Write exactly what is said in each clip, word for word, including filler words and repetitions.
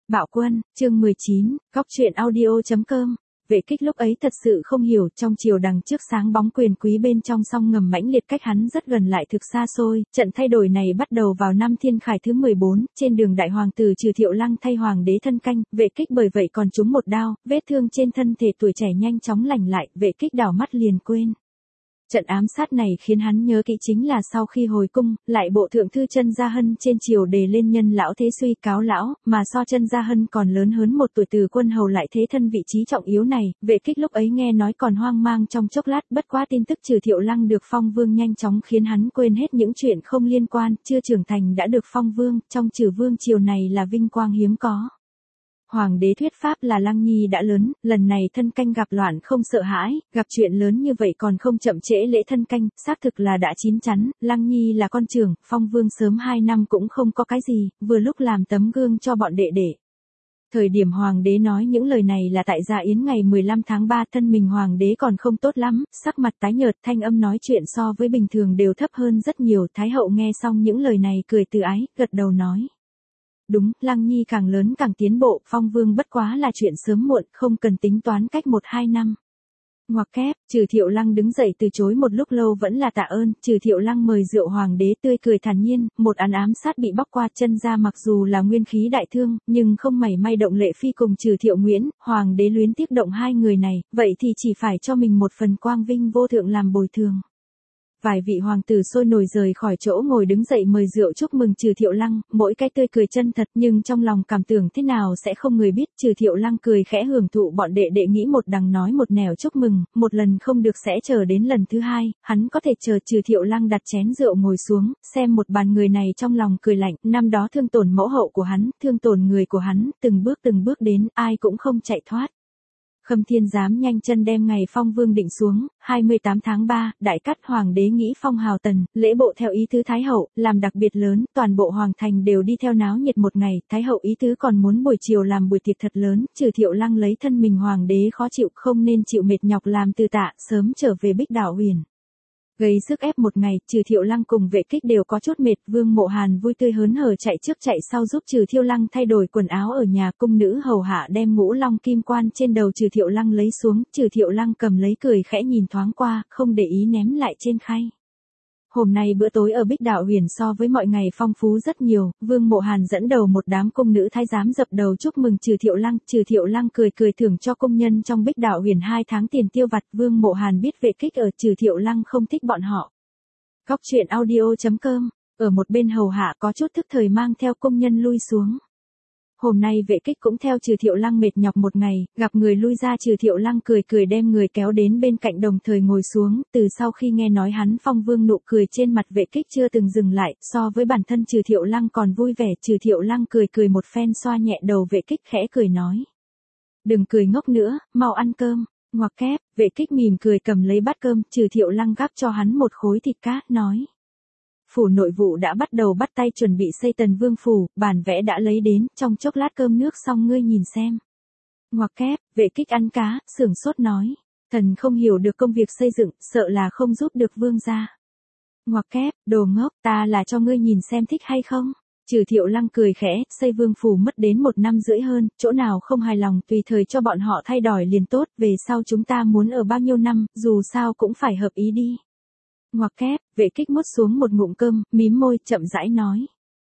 Bạo Quân, chương mười chín, góc truyện audio chấm com. Vệ Kích lúc ấy thật sự không hiểu, trong triều đằng trước sáng bóng quyền quý bên trong song ngầm mãnh liệt cách hắn rất gần lại thực xa xôi, trận thay đổi này bắt đầu vào năm Thiên Khải thứ mười bốn, trên đường đại hoàng tử Trừ Thiệu Lăng thay hoàng đế thân canh, Vệ Kích bởi vậy còn trúng một đao, vết thương trên thân thể tuổi trẻ nhanh chóng lành lại, Vệ Kích đảo mắt liền quên. Trận ám sát này khiến hắn nhớ kỹ chính là sau khi hồi cung, lại bộ thượng thư Chân Gia Hân trên triều đề lên nhân lão thế suy cáo lão, mà so Chân Gia Hân còn lớn hơn một tuổi từ quân hầu lại thế thân vị trí trọng yếu này, Vệ Kích lúc ấy nghe nói còn hoang mang trong chốc lát, bất quá tin tức Trừ Thiệu Lăng được phong vương nhanh chóng khiến hắn quên hết những chuyện không liên quan, chưa trưởng thành đã được phong vương, trong Trừ vương triều này là vinh quang hiếm có. Hoàng đế thuyết pháp là Lăng Nhi đã lớn, lần này thân canh gặp loạn không sợ hãi, gặp chuyện lớn như vậy còn không chậm trễ lễ thân canh, xác thực là đã chín chắn, Lăng Nhi là con trưởng, phong vương sớm hai năm cũng không có cái gì, vừa lúc làm tấm gương cho bọn đệ đệ. Thời điểm hoàng đế nói những lời này là tại Gia Yến ngày mười lăm tháng ba, thân mình hoàng đế còn không tốt lắm, sắc mặt tái nhợt, thanh âm nói chuyện so với bình thường đều thấp hơn rất nhiều, Thái hậu nghe xong những lời này cười từ ái, gật đầu nói. Đúng, Lăng Nhi càng lớn càng tiến bộ, phong vương bất quá là chuyện sớm muộn, không cần tính toán cách một hai năm. Ngoặc kép, Trừ Thiệu Lăng đứng dậy từ chối một lúc lâu vẫn là tạ ơn, Trừ Thiệu Lăng mời rượu hoàng đế tươi cười thản nhiên, một án ám sát bị bóc qua, Chân gia mặc dù là nguyên khí đại thương, nhưng không mảy may động Lệ Phi cùng Trừ Thiệu Nguyễn, hoàng đế luyến tiếc động hai người này, vậy thì chỉ phải cho mình một phần quang vinh vô thượng làm bồi thường. Vài vị hoàng tử sôi nổi rời khỏi chỗ ngồi đứng dậy mời rượu chúc mừng Trừ Thiệu Lăng, mỗi cái tươi cười chân thật nhưng trong lòng cảm tưởng thế nào sẽ không người biết. Trừ Thiệu Lăng cười khẽ hưởng thụ bọn đệ đệ nghĩ một đằng nói một nẻo chúc mừng, một lần không được sẽ chờ đến lần thứ hai, hắn có thể chờ. Trừ Thiệu Lăng đặt chén rượu ngồi xuống, xem một bàn người này trong lòng cười lạnh, năm đó thương tổn mẫu hậu của hắn, thương tổn người của hắn, từng bước từng bước đến, ai cũng không chạy thoát. Khâm Thiên Giám nhanh chân đem ngày phong vương định xuống, hai mươi tám tháng ba, đại cát hoàng đế nghĩ phong hào tần, lễ bộ theo ý tứ Thái hậu, làm đặc biệt lớn, toàn bộ hoàng thành đều đi theo náo nhiệt một ngày, Thái hậu ý tứ còn muốn buổi chiều làm buổi tiệc thật lớn, Trừ Thiệu Lăng lấy thân mình hoàng đế khó chịu không nên chịu mệt nhọc làm từ tạ, sớm trở về Bích Đảo Huyền. Gây sức ép một ngày, Trừ Thiệu Lăng cùng Vệ Kích đều có chút mệt, Vương Mộ Hàn vui tươi hớn hở chạy trước chạy sau giúp Trừ Thiệu Lăng thay đổi quần áo ở nhà, cung nữ hầu hạ đem ngũ long kim quan trên đầu Trừ Thiệu Lăng lấy xuống, Trừ Thiệu Lăng cầm lấy cười khẽ nhìn thoáng qua, không để ý ném lại trên khay. Hôm nay bữa tối ở Bích Đảo Huyền so với mọi ngày phong phú rất nhiều, Vương Mộ Hàn dẫn đầu một đám cung nữ thái giám dập đầu chúc mừng Trừ Thiệu Lăng, Trừ Thiệu Lăng cười cười thưởng cho công nhân trong Bích Đảo Huyền hai tháng tiền tiêu vặt, Vương Mộ Hàn biết Vệ Kích ở, Trừ Thiệu Lăng không thích bọn họ. Góc truyện audio chấm com, ở một bên hầu hạ có chút thức thời mang theo công nhân lui xuống. Hôm nay Vệ Kích cũng theo Trừ Thiệu Lăng mệt nhọc một ngày, gặp người lui ra Trừ Thiệu Lăng cười cười đem người kéo đến bên cạnh đồng thời ngồi xuống, từ sau khi nghe nói hắn phong vương nụ cười trên mặt Vệ Kích chưa từng dừng lại, so với bản thân Trừ Thiệu Lăng còn vui vẻ, Trừ Thiệu Lăng cười cười một phen xoa nhẹ đầu Vệ Kích khẽ cười nói. Đừng cười ngốc nữa, mau ăn cơm, ngoặc kép, Vệ Kích mỉm cười cầm lấy bát cơm, Trừ Thiệu Lăng gắp cho hắn một khối thịt cá, nói. Phủ nội vụ đã bắt đầu bắt tay chuẩn bị xây Tần Vương phủ, bản vẽ đã lấy đến, trong chốc lát cơm nước xong ngươi nhìn xem. Ngoặc kép, Vệ Kích ăn cá, sửng sốt nói, thần không hiểu được công việc xây dựng, sợ là không giúp được vương gia. Ngoặc kép, đồ ngốc, ta là cho ngươi nhìn xem thích hay không. Trừ Thiệu Lăng cười khẽ, xây vương phủ mất đến một năm rưỡi hơn, chỗ nào không hài lòng tùy thời cho bọn họ thay đổi liền tốt, về sau chúng ta muốn ở bao nhiêu năm, dù sao cũng phải hợp ý đi. Ngoặc kép, Vệ Kích nuốt xuống một ngụm cơm, mím môi, chậm rãi nói.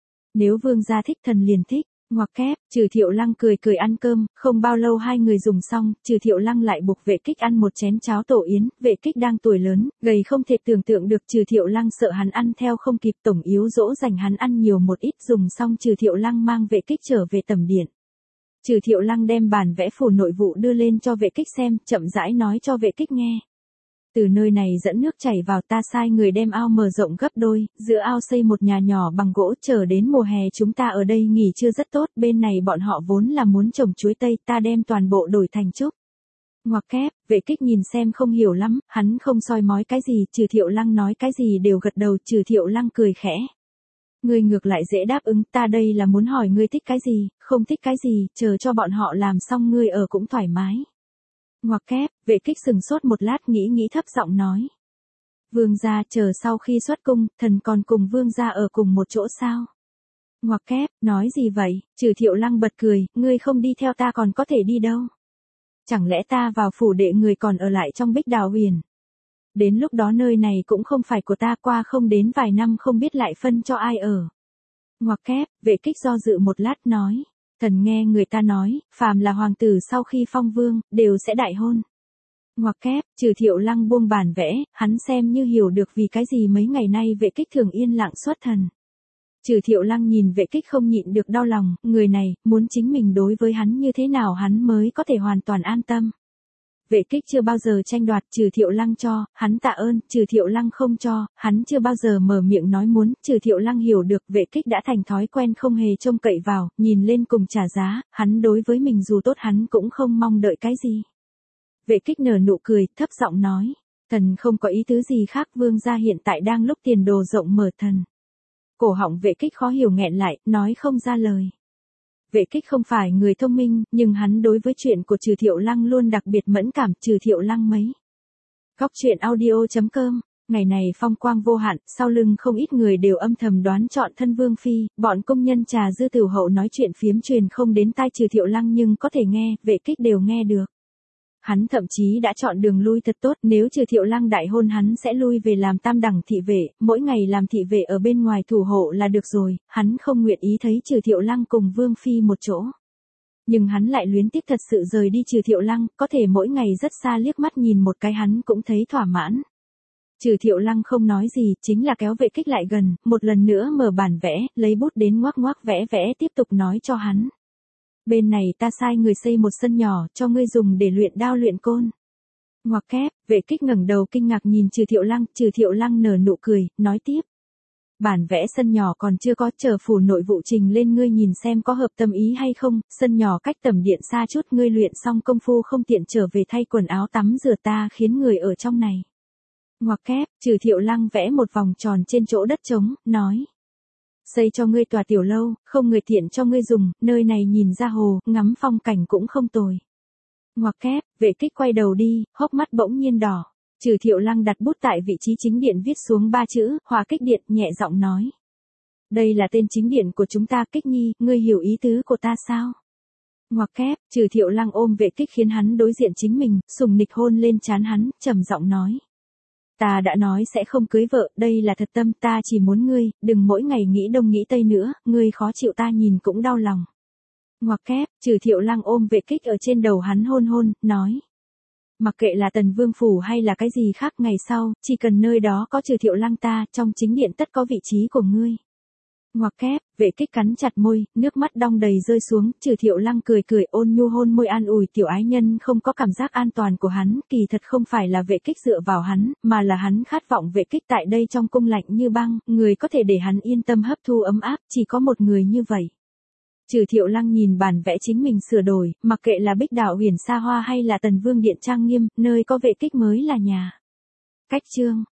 Nếu vương gia thích thần liền thích, ngoặc kép, Trừ Thiệu Lăng cười cười ăn cơm, không bao lâu hai người dùng xong, Trừ Thiệu Lăng lại buộc Vệ Kích ăn một chén cháo tổ yến, Vệ Kích đang tuổi lớn, gầy không thể tưởng tượng được Trừ Thiệu Lăng sợ hắn ăn theo không kịp tổng yếu dỗ dành hắn ăn nhiều một ít dùng xong Trừ Thiệu Lăng mang Vệ Kích trở về tẩm điện. Trừ Thiệu Lăng đem bản vẽ phủ nội vụ đưa lên cho Vệ Kích xem, chậm rãi nói cho Vệ Kích nghe. Từ nơi này dẫn nước chảy vào ta sai người đem ao mở rộng gấp đôi, giữa ao xây một nhà nhỏ bằng gỗ chờ đến mùa hè chúng ta ở đây nghỉ trưa rất tốt, bên này bọn họ vốn là muốn trồng chuối tây ta đem toàn bộ đổi thành trúc. Ngoặc kép, Vệ Kích nhìn xem không hiểu lắm, hắn không soi mói cái gì, Trừ Thiệu Lăng nói cái gì đều gật đầu, Trừ Thiệu Lăng cười khẽ. Ngươi ngược lại dễ đáp ứng, ta đây là muốn hỏi ngươi thích cái gì, không thích cái gì, chờ cho bọn họ làm xong ngươi ở cũng thoải mái. Ngoặc kép, Vệ Kích sừng sốt một lát nghĩ nghĩ thấp giọng nói. Vương gia chờ sau khi xuất cung, thần còn cùng vương gia ở cùng một chỗ sao? Ngoặc kép, nói gì vậy? Trừ Thiệu Lăng bật cười, ngươi không đi theo ta còn có thể đi đâu? Chẳng lẽ ta vào phủ đệ người còn ở lại trong Bích Đào Huyền? Đến lúc đó nơi này cũng không phải của ta, qua không đến vài năm không biết lại phân cho ai ở. Ngoặc kép, Vệ Kích do dự một lát nói. Thần nghe người ta nói, phàm là hoàng tử sau khi phong vương, đều sẽ đại hôn. Ngoặc kép, Trừ Thiệu Lăng buông bản vẽ, hắn xem như hiểu được vì cái gì mấy ngày nay Vệ Kích thường yên lặng xuất thần. Trừ Thiệu Lăng nhìn Vệ Kích không nhịn được đau lòng, người này, muốn chính mình đối với hắn như thế nào hắn mới có thể hoàn toàn an tâm. Vệ Kích chưa bao giờ tranh đoạt, Trừ Thiệu Lăng cho, hắn tạ ơn, Trừ Thiệu Lăng không cho, hắn chưa bao giờ mở miệng nói muốn, Trừ Thiệu Lăng hiểu được Vệ Kích đã thành thói quen không hề trông cậy vào, nhìn lên cùng trả giá, hắn đối với mình dù tốt hắn cũng không mong đợi cái gì. Vệ Kích nở nụ cười, thấp giọng nói, thần không có ý tứ gì khác, vương gia hiện tại đang lúc tiền đồ rộng mở thần. Cổ họng Vệ Kích khó hiểu nghẹn lại, nói không ra lời. Vệ Kích không phải người thông minh, nhưng hắn đối với chuyện của Trừ Thiệu Lăng luôn đặc biệt mẫn cảm. Trừ Thiệu Lăng mấy. Góc truyện audio chấm com. Ngày này phong quang vô hạn, sau lưng không ít người đều âm thầm đoán chọn thân vương phi, bọn công nhân trà dư tửu hậu nói chuyện phiếm truyền không đến tai Trừ Thiệu Lăng nhưng có thể nghe, Vệ Kích đều nghe được. Hắn thậm chí đã chọn đường lui thật tốt, nếu Trừ Thiệu Lăng đại hôn hắn sẽ lui về làm tam đẳng thị vệ, mỗi ngày làm thị vệ ở bên ngoài thủ hộ là được rồi, hắn không nguyện ý thấy Trừ Thiệu Lăng cùng vương phi một chỗ. Nhưng hắn lại luyến tiếc thật sự rời đi Trừ Thiệu Lăng, có thể mỗi ngày rất xa liếc mắt nhìn một cái hắn cũng thấy thỏa mãn. Trừ Thiệu Lăng không nói gì, chính là kéo Vệ Kích lại gần, một lần nữa mở bản vẽ, lấy bút đến ngoác ngoác vẽ vẽ tiếp tục nói cho hắn. Bên này ta sai người xây một sân nhỏ cho ngươi dùng để luyện đao luyện côn. Ngoặc kép, Vệ Kích ngẩng đầu kinh ngạc nhìn Trừ Thiệu Lăng, Trừ Thiệu Lăng nở nụ cười, nói tiếp. Bản vẽ sân nhỏ còn chưa có, chờ phủ nội vụ trình lên ngươi nhìn xem có hợp tâm ý hay không, sân nhỏ cách tầm điện xa chút, ngươi luyện xong công phu không tiện trở về thay quần áo tắm rửa ta khiến người ở trong này. Ngoặc kép, Trừ Thiệu Lăng vẽ một vòng tròn trên chỗ đất trống, nói. Xây cho ngươi tòa tiểu lâu, không người tiện cho ngươi dùng, nơi này nhìn ra hồ, ngắm phong cảnh cũng không tồi. Ngoặc kép, Vệ Kích quay đầu đi, hốc mắt bỗng nhiên đỏ. Trừ Thiệu Lăng đặt bút tại vị trí chính điện viết xuống ba chữ, Hỏa Kích Điện, nhẹ giọng nói. Đây là tên chính điện của chúng ta, Kích Nhi, ngươi hiểu ý tứ của ta sao? Ngoặc kép, Trừ Thiệu Lăng ôm Vệ Kích khiến hắn đối diện chính mình, sùng nịch hôn lên trán hắn, trầm giọng nói. Ta đã nói sẽ không cưới vợ, đây là thật tâm, ta chỉ muốn ngươi, đừng mỗi ngày nghĩ đông nghĩ tây nữa, ngươi khó chịu ta nhìn cũng đau lòng. Ngoặc kép, Trừ Thiệu Lăng ôm Vệ Kích ở trên đầu hắn hôn hôn, nói. Mặc kệ là Tần Vương Phủ hay là cái gì khác, ngày sau, chỉ cần nơi đó có Trừ Thiệu Lăng ta, trong chính điện tất có vị trí của ngươi. Ngoặc kép, Vệ Kích cắn chặt môi, nước mắt đong đầy rơi xuống, Trừ Thiệu Lăng cười cười ôn nhu hôn môi an ủi tiểu ái nhân không có cảm giác an toàn của hắn, kỳ thật không phải là Vệ Kích dựa vào hắn, mà là hắn khát vọng Vệ Kích tại đây trong cung lạnh như băng, người có thể để hắn yên tâm hấp thu ấm áp, chỉ có một người như vậy. Trừ Thiệu Lăng nhìn bản vẽ chính mình sửa đổi, mặc kệ là Bích Đào Huyền xa hoa hay là Tần Vương điện trang nghiêm, nơi có Vệ Kích mới là nhà. Cách chương